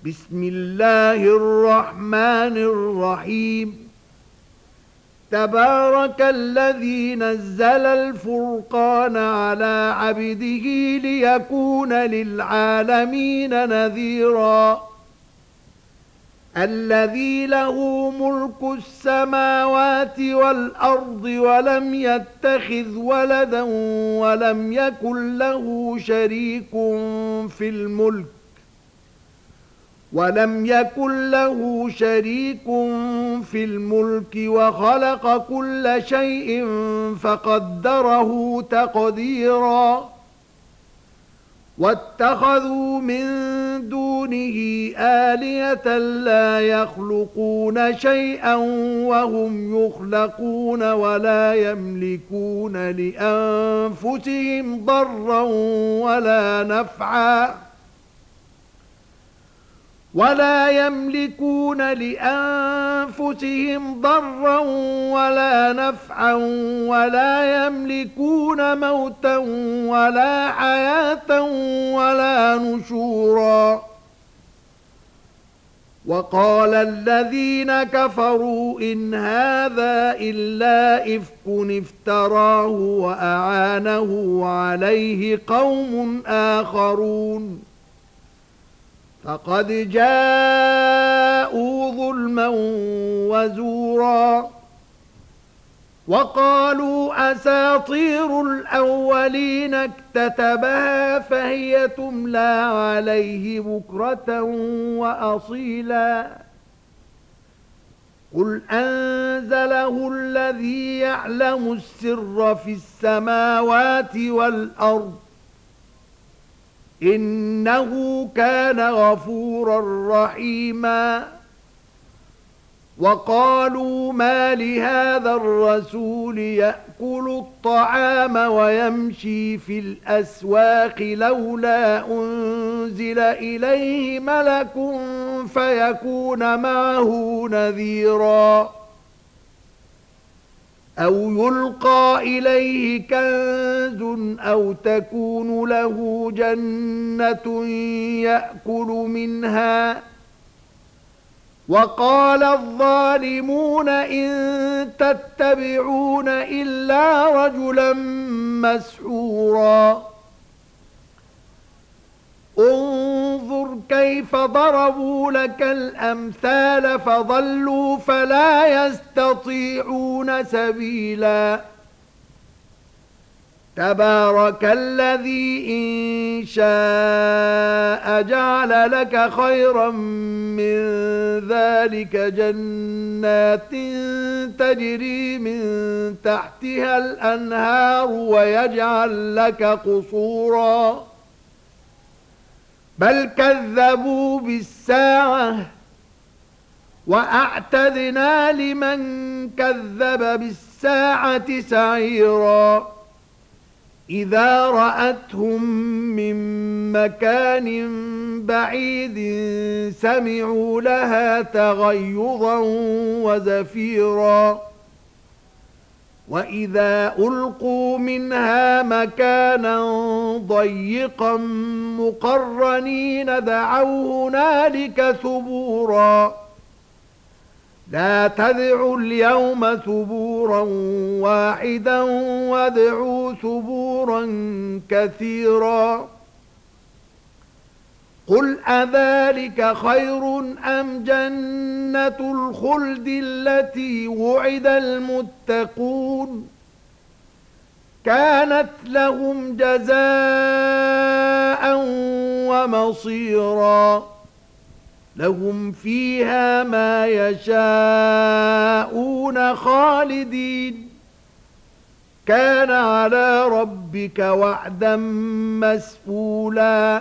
بسم الله الرحمن الرحيم. تبارك الذي نزل الفرقان على عبده ليكون للعالمين نذيرا. الذي له ملك السماوات والأرض ولم يتخذ ولدا ولم يكن له شريك في الملك وخلق كل شيء فقدره تقديرا. واتخذوا من دونه آلهة لا يخلقون شيئا وهم يخلقون ولا يملكون لأنفسهم ضرا ولا نفعا ولا يملكون موتا ولا حياة ولا نشورا. وقال الذين كفروا إن هذا إلا إفك افتراه وأعانه عليه قوم آخرون فقد جاءوا ظلما وزورا. وقالوا أساطير الأولين اكتتبها فهي تملى عليه بكرة وأصيلا. قل أنزله الذي يعلم السر في السماوات والأرض إنه كان غفورا رحيما. وقالوا ما لهذا الرسول يأكل الطعام ويمشي في الأسواق لولا أنزل إليه ملك فيكون معه نذيرا أو يلقى إليه كنز أو تكون له جنة يأكل منها. وقال الظالمون إن تتبعون إلا رجلا مسحورا. انظر كيف ضربوا لك الأمثال فضلوا فلا يستطيعون سبيلا. تبارك الذي إن شاء جعل لك خيرا من ذلك جنات تجري من تحتها الأنهار ويجعل لك قصورا بل كذبوا بالساعة وأعتدنا لمن كذب بالساعة سعيرا. إذا رأتهم من مكان بعيد سمعوا لها تغيظا وزفيرا. وإذا ألقوا منها مكانا ضيقا مقرنين دعوا هنالك ثبورا. لا تدعوا اليوم ثبورا واحدا وادعوا ثبورا كثيرا. قل أذلك خير أم جنة الخلد التي وعد المتقون كانت لهم جزاء ومصيرا. لهم فيها ما يشاءون خالدين كان على ربك وعدا مسئولا.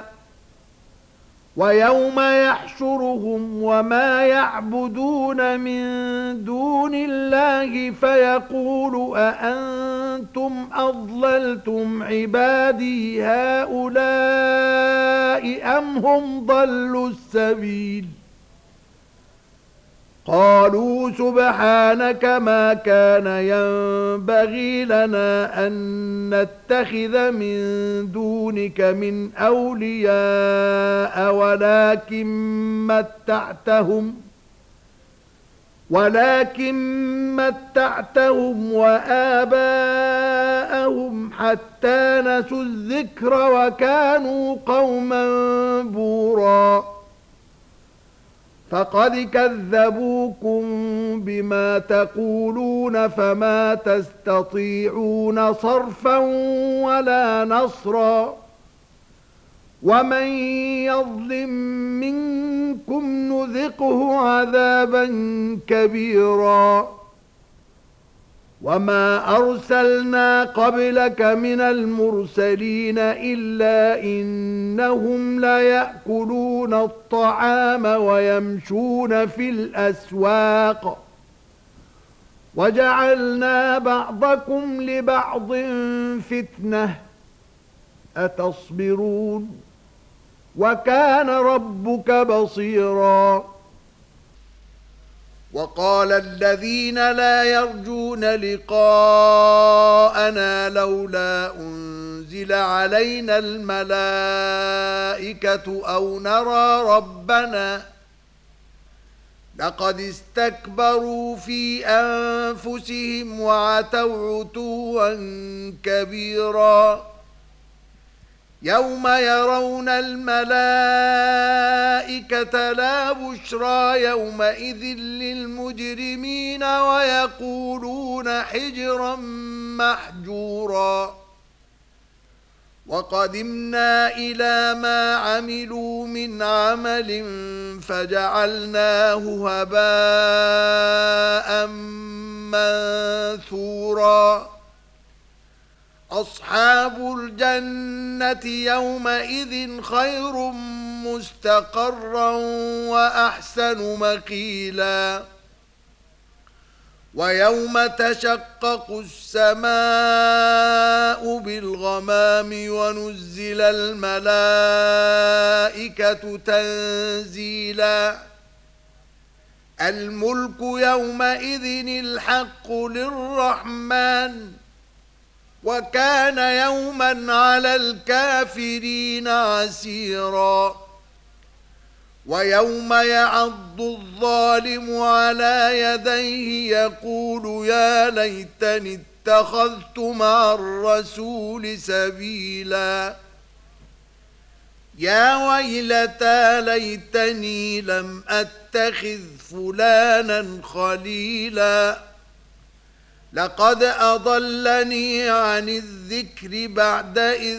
ويوم يحشرهم وما يعبدون من دون الله فيقول أأنتم أضللتم عبادي هؤلاء أم هم ضلوا السبيل. قالوا سبحانك ما كان ينبغي لنا أن نتخذ من دونك من أولياء ولكن متعتهم وآباءهم حتى نسوا الذكر وكانوا قوما بوراً فقد كذبوكم بما تقولون فما تستطيعون صرفا ولا نصرا ومن يظلم منكم نذقه عذابا كبيرا وما أرسلنا قبلك من المرسلين إلا إنهم ليأكلون الطعام ويمشون في الأسواق وجعلنا بعضكم لبعض فتنة أتصبرون وكان ربك بصيراً وقال الذين لا يرجون لقاءنا لولا أنزل علينا الملائكة أو نرى ربنا لقد استكبروا في أنفسهم وعتوا عتوا كبيرا يوم يرون الملائكة لا بشرى يومئذ للمجرمين ويقولون حجرا محجورا وقدمنا إلى ما عملوا من عمل فجعلناه هباء منثورا أصحاب الجنة يومئذ خير مستقرا وأحسن مقيلا ويوم تشقق السماء بالغمام ونزل الملائكة تنزيلا الملك يومئذ الحق للرحمن وكان يوما على الكافرين عسيرا ويوم يعض الظالم على يديه يقول يا ليتني اتخذت مع الرسول سبيلا يا ويلتى ليتني لم أتخذ فلانا خليلا لقد أضلني عن الذكر بعد إذ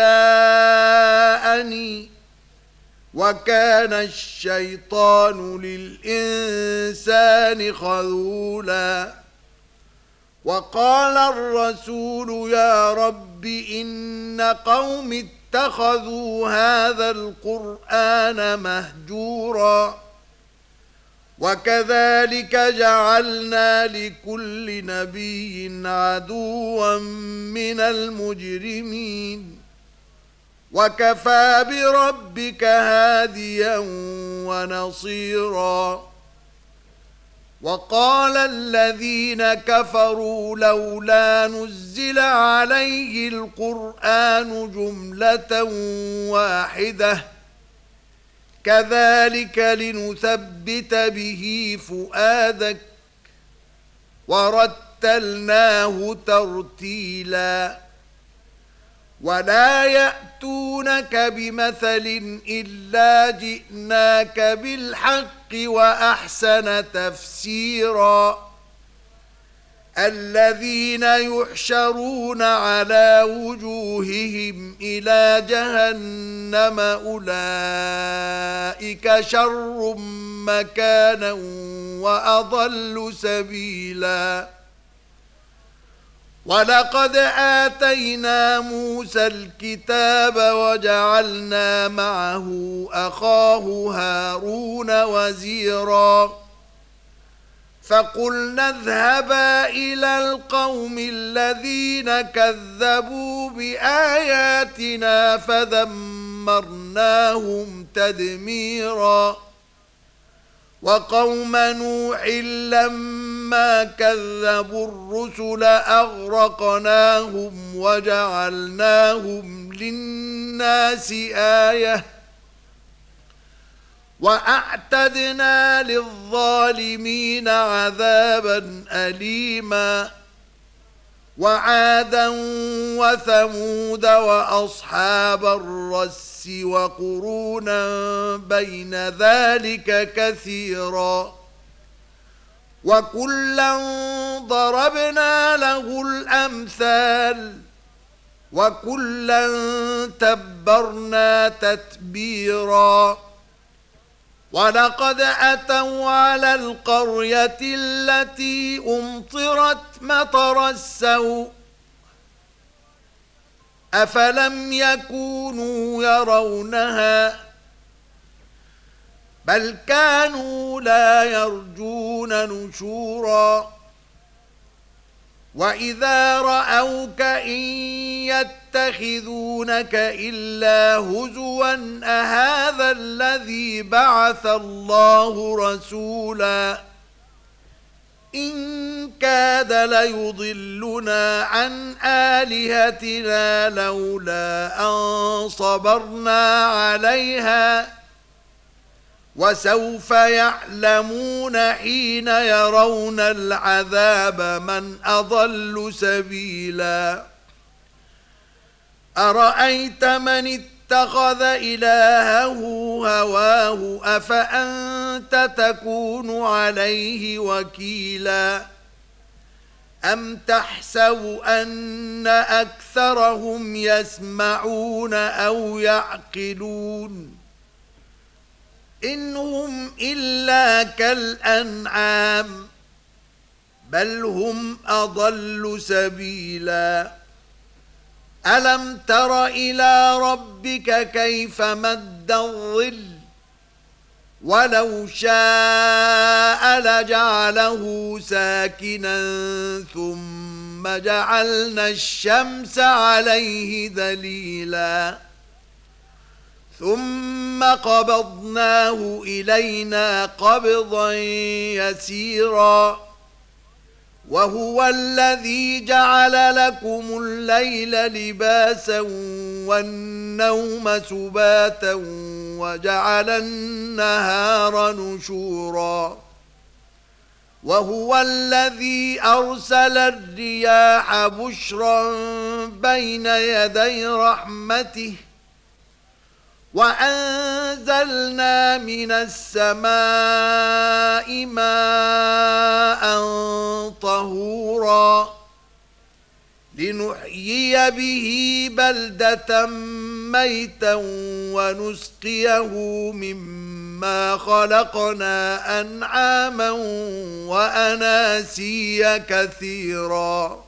جاءني وكان الشيطان للإنسان خذولا وقال الرسول يا رب إن قوم اتخذوا هذا القرآن مهجورا وكذلك جعلنا لكل نبي عدوا من المجرمين وكفى بربك هاديا ونصيرا وقال الذين كفروا لولا نزل عليه القرآن جملة واحدة كذلك لنثبت به فؤادك ورتلناه ترتيلا ولا يأتونك بمثل إلا جئناك بالحق وأحسن تفسيرا الذين يحشرون على وجوههم إلى جهنم أولئك شر مكانا وأضل سبيلا ولقد آتينا موسى الكتاب وجعلنا معه أخاه هارون وزيرا فقلنا اذهبا إلى القوم الذين كذبوا بآياتنا فدمرناهم تدميرا وقوم نوح لما كذبوا الرسل أغرقناهم وجعلناهم للناس آية وأعتدنا للظالمين عذابا أليما وعادا وثمود وأصحاب الرس وقرونا بين ذلك كثيرا وكلا ضربنا له الأمثال وكلا تبرنا تتبيرا ولقد أتوا على القرية التي أمطرت مطر السوء أفلم يكونوا يرونها بل كانوا لا يرجون نشورا وإذا رأوك إن يتخذونك إلا هزوا أهذا الذي بعث الله رسولا إن كاد ليضلنا عن آلهتنا لولا أن صبرنا عليها وسوف يعلمون حين يرون العذاب من أضل سبيلا أرأيت من اتخذ إلهه هواه أفأنت تكون عليه وكيلا أم تحسب أن أكثرهم يسمعون أو يعقلون إن هم إلا كالأنعام بل هم أضل سبيلا ألم تر إلى ربك كيف مد الظل ولو شاء لجعله ساكنا ثم جعلنا الشمس عليه دليلا ثم قبضناه إلينا قبضا يسيرا وهو الذي جعل لكم الليل لباسا والنوم سباتا وجعل النهار نشورا وهو الذي أرسل الرياح بشرا بين يدي رحمته وأنزلنا من السماء ماء طهورا لنحيي به بلدة ميتا ونسقيه مما خلقنا أنعاما وأناسيا كثيرا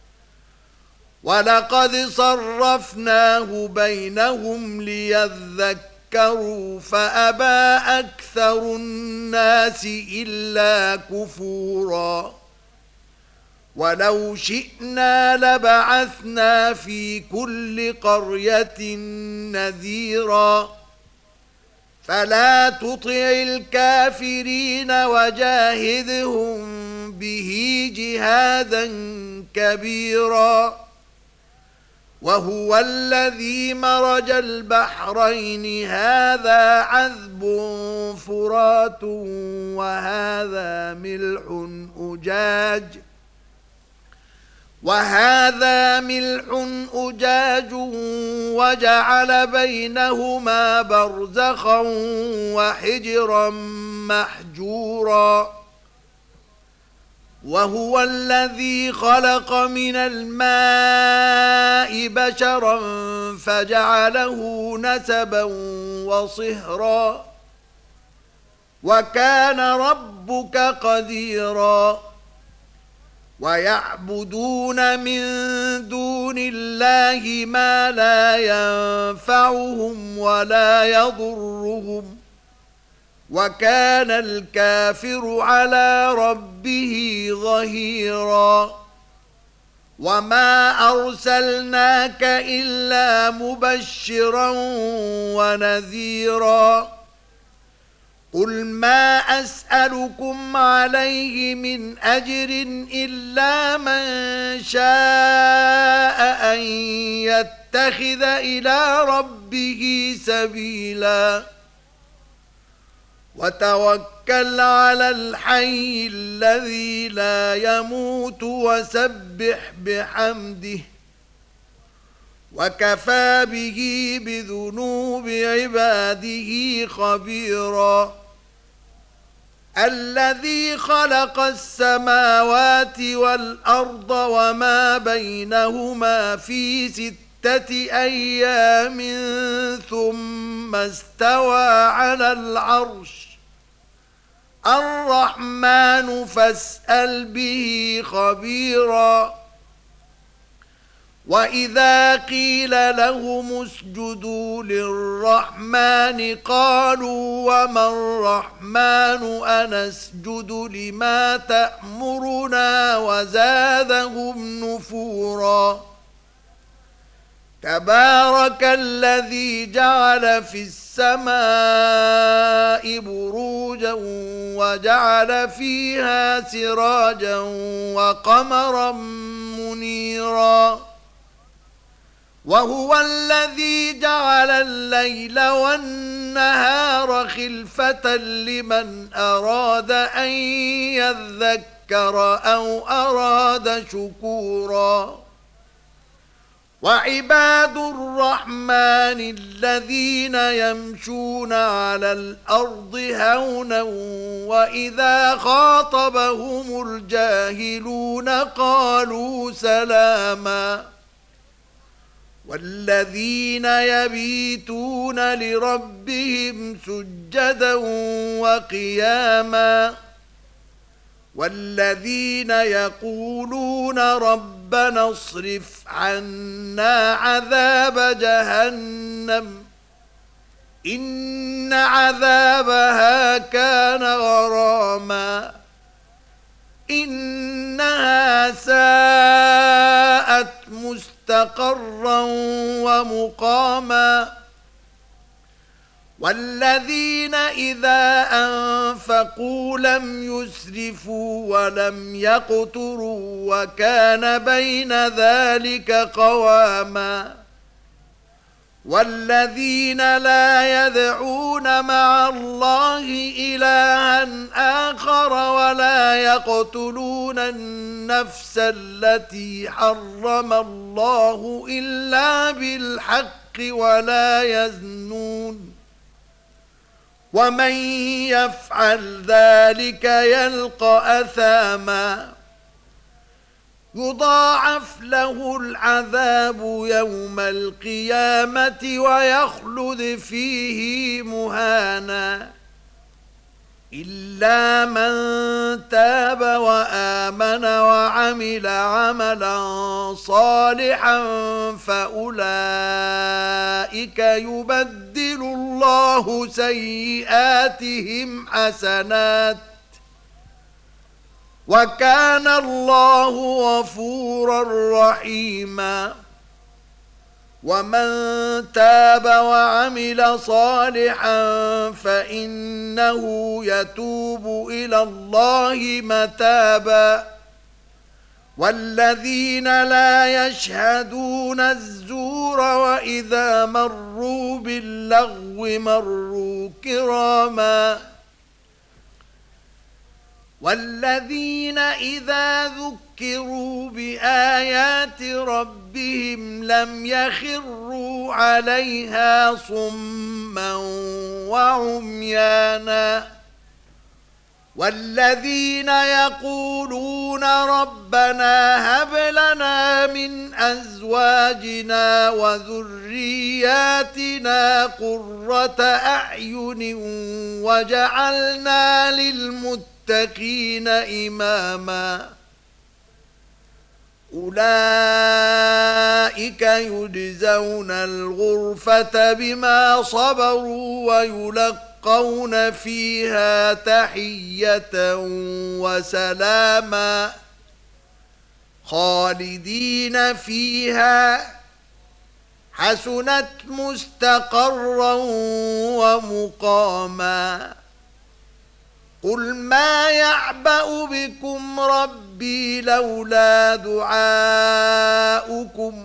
ولقد صرفناه بينهم ليذكروا فأبى أكثر الناس إلا كفورا ولو شئنا لبعثنا في كل قرية نذيرا فلا تطع الكافرين وجاهدهم به جهادا كبيرا وهو الذي مرج البحرين هذا عذب فرات وهذا ملح أجاج وجعل بينهما برزخا وحجرا محجورا وهو الذي خلق من الماء بشرا فجعله نسبا وصهرا وكان ربك قديرا ويعبدون من دون الله ما لا ينفعهم ولا يضرهم وكان الكافر على ربه ظهيرا وما أرسلناك إلا مبشرا ونذيرا قل ما أسألكم عليه من أجر إلا من شاء أن يتخذ إلى ربه سبيلا وتوكل على الحي الذي لا يموت وسبح بحمده وكفى به بذنوب عباده خبيرا الذي خلق السماوات والأرض وما بينهما في 6 أيام ثم استوى على العرش الرحمن فاسأل به خبيرا وإذا قيل لهم اسجدوا للرحمن قالوا وما الرحمن أنسجد لما تأمرنا وزادهم نفورا تبارك الذي جعل في السماء بروجا وجعل فيها سراجا وقمرا منيرا وهو الذي جعل الليل والنهار خلفة لمن أراد أن يذكر أو أراد شكورا وعباد الرحمن الذين يمشون على الأرض هونا وإذا خاطبهم الجاهلون قالوا سلاما والذين يبيتون لربهم سجدا وقياما والذين يقولون ربنا اصرف عنا عذاب جهنم إن عذابها كان غراما إنها ساءت مستقرا ومقاما والذين إذا أنفقوا لم يسرفوا ولم يقتروا وكان بين ذلك قواما والذين لا يدعون مع الله إلها آخر ولا يقتلون النفس التي حرم الله إلا بالحق ولا يزنون ومن يفعل ذلك يلقى أثاما يضاعف له العذاب يوم القيامة ويخلد فيه مهانا إلا من تاب وآمن وعمل عملا صالحا فأولئك يبدل الله سيئاتهم حسنات وكان الله غفورا رحيما ومن تاب وعمل صالحا فإنه يتوب إلى الله متابا والذين لا يشهدون الزور وإذا مروا باللغو مروا كراما والذين إذا ذكروا بآيات ربهم لم يخروا عليها صما وعميانا والذين يقولون ربنا هب لنا من أزواجنا وذرياتنا قرة أعين وجعلنا للمتقين إماما أولئك يجزون الغرفة بما صبروا ويلقون فيها تحية وسلاما خالدين فيها حسنت مستقرا ومقاما قل ما يعبأ بكم ربي لولا دعاؤكم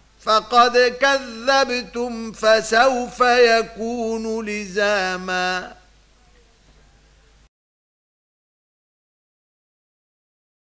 فقد كذبتم فسوف يكون لزاما